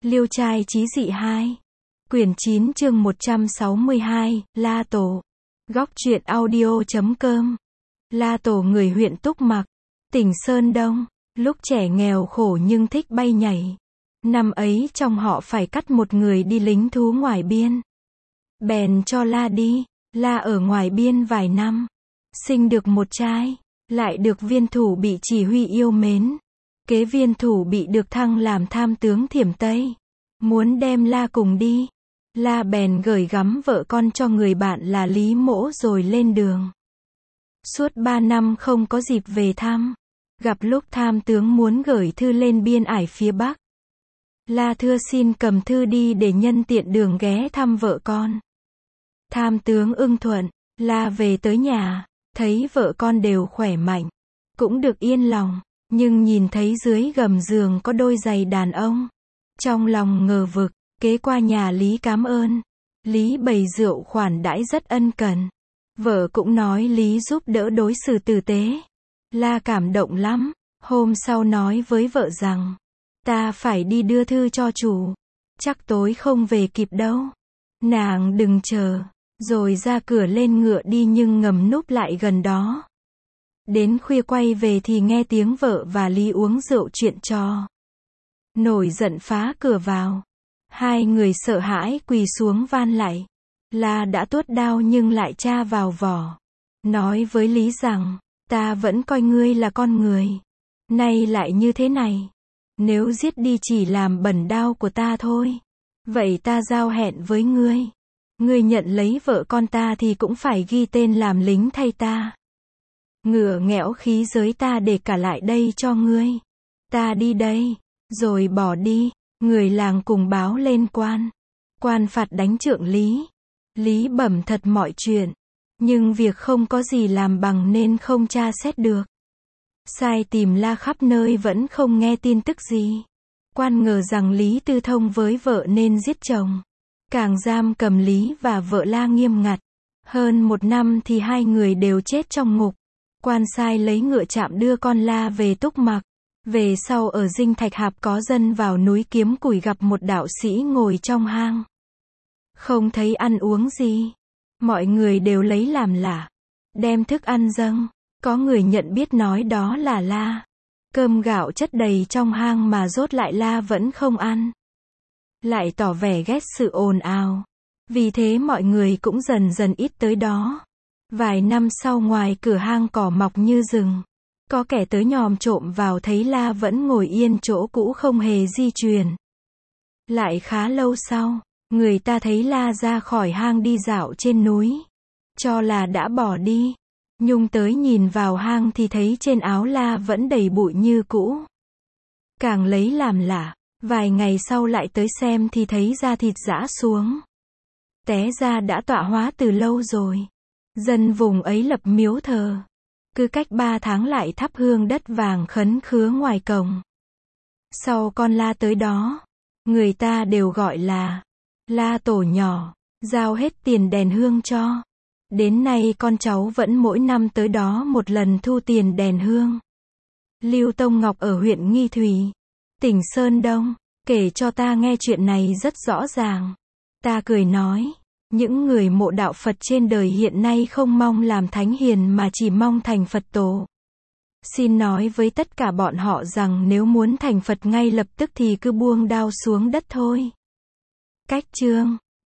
Liêu trai chí dị 2. Quyển 9 chương 162, La Tổ. Góc truyện audio.com. La Tổ người huyện Túc Mặc, tỉnh Sơn Đông, lúc trẻ nghèo khổ nhưng thích bay nhảy. Năm ấy trong họ phải cắt một người đi lính thú ngoài biên. Bèn cho La đi, La ở ngoài biên vài năm. Sinh được một trai, lại được viên thủ bị chỉ huy yêu mến. Kế viên thủ bị được thăng làm tham tướng Thiểm Tây. Muốn đem La cùng đi. La bèn gửi gắm vợ con cho người bạn là Lý Mỗ rồi lên đường. Suốt 3 năm không có dịp về thăm. Gặp lúc tham tướng muốn gửi thư lên biên ải phía Bắc. La thưa xin cầm thư đi để nhân tiện đường ghé thăm vợ con. Tham tướng ưng thuận, La về tới nhà, thấy vợ con đều khỏe mạnh, cũng được yên lòng, nhưng nhìn thấy dưới gầm giường có đôi giày đàn ông. Trong lòng ngờ vực, kế qua nhà Lý cảm ơn. Lý bày rượu khoản đãi rất ân cần. Vợ cũng nói Lý giúp đỡ đối xử tử tế. La cảm động lắm, hôm sau nói với vợ rằng, ta phải đi đưa thư cho chủ, chắc tối không về kịp đâu. Nàng đừng chờ, rồi ra cửa lên ngựa đi nhưng ngầm núp lại gần đó. Đến khuya quay về thì nghe tiếng vợ và Lý uống rượu chuyện trò. Nổi giận phá cửa vào. Hai người sợ hãi quỳ xuống van lạy. La đã tuốt đao nhưng lại tra vào vỏ. Nói với Lý rằng, ta vẫn coi ngươi là con người. Nay lại như thế này. Nếu giết đi chỉ làm bẩn đao của ta thôi. Vậy ta giao hẹn với ngươi. Ngươi nhận lấy vợ con ta thì cũng phải ghi tên làm lính thay ta. Ngựa nghẽo khí giới ta để cả lại đây cho ngươi. Ta đi đây. Rồi bỏ đi. Người làng cùng báo lên quan. Quan phạt đánh trượng Lý. Lý bẩm thật mọi chuyện. Nhưng việc không có gì làm bằng nên không tra xét được. Sai tìm La khắp nơi vẫn không nghe tin tức gì. Quan ngờ rằng Lý tư thông với vợ nên giết chồng. Càng giam cầm Lý và vợ La nghiêm ngặt. Hơn 1 năm thì hai người đều chết trong ngục. Quan sai lấy ngựa chạm đưa con La về Túc Mặc. Về sau ở Dinh Thạch Hạp có dân vào núi kiếm củi gặp một đạo sĩ ngồi trong hang. Không thấy ăn uống gì. Mọi người đều lấy làm lạ. Đem thức ăn dâng. Có người nhận biết nói đó là La. Cơm gạo chất đầy trong hang mà rốt lại La vẫn không ăn. Lại tỏ vẻ ghét sự ồn ào. Vì thế mọi người cũng dần dần ít tới đó. Vài năm sau ngoài cửa hang cỏ mọc như rừng. Có kẻ tới nhòm trộm vào thấy La vẫn ngồi yên chỗ cũ không hề di chuyển. Lại khá lâu sau, người ta thấy La ra khỏi hang đi dạo trên núi. Cho là đã bỏ đi. Nhung tới nhìn vào hang thì thấy trên áo La vẫn đầy bụi như cũ. Càng lấy làm lạ, vài ngày sau lại tới xem thì thấy da thịt rã xuống. Té ra đã tọa hóa từ lâu rồi. Dân vùng ấy lập miếu thờ. Cứ cách 3 tháng lại thắp hương đất vàng khấn khứa ngoài cổng. Sau con La tới đó, người ta đều gọi là La Tổ nhỏ, giao hết tiền đèn hương cho. Đến nay con cháu vẫn mỗi năm tới đó một lần thu tiền đèn hương. Lưu Tông Ngọc ở huyện Nghi Thủy, tỉnh Sơn Đông, kể cho ta nghe chuyện này rất rõ ràng. Ta cười nói, những người mộ đạo Phật trên đời hiện nay không mong làm thánh hiền mà chỉ mong thành Phật tổ. Xin nói với tất cả bọn họ rằng nếu muốn thành Phật ngay lập tức thì cứ buông đao xuống đất thôi. Cách chương